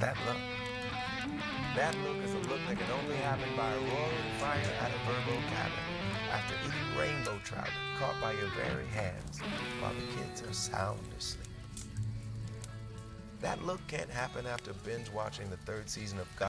That look. That look is a look that can only happen by a roaring fire at a Verbo cabin after eating rainbow trout caught by your very hands while the kids are sound asleep. That look can't happen after binge watching the third season of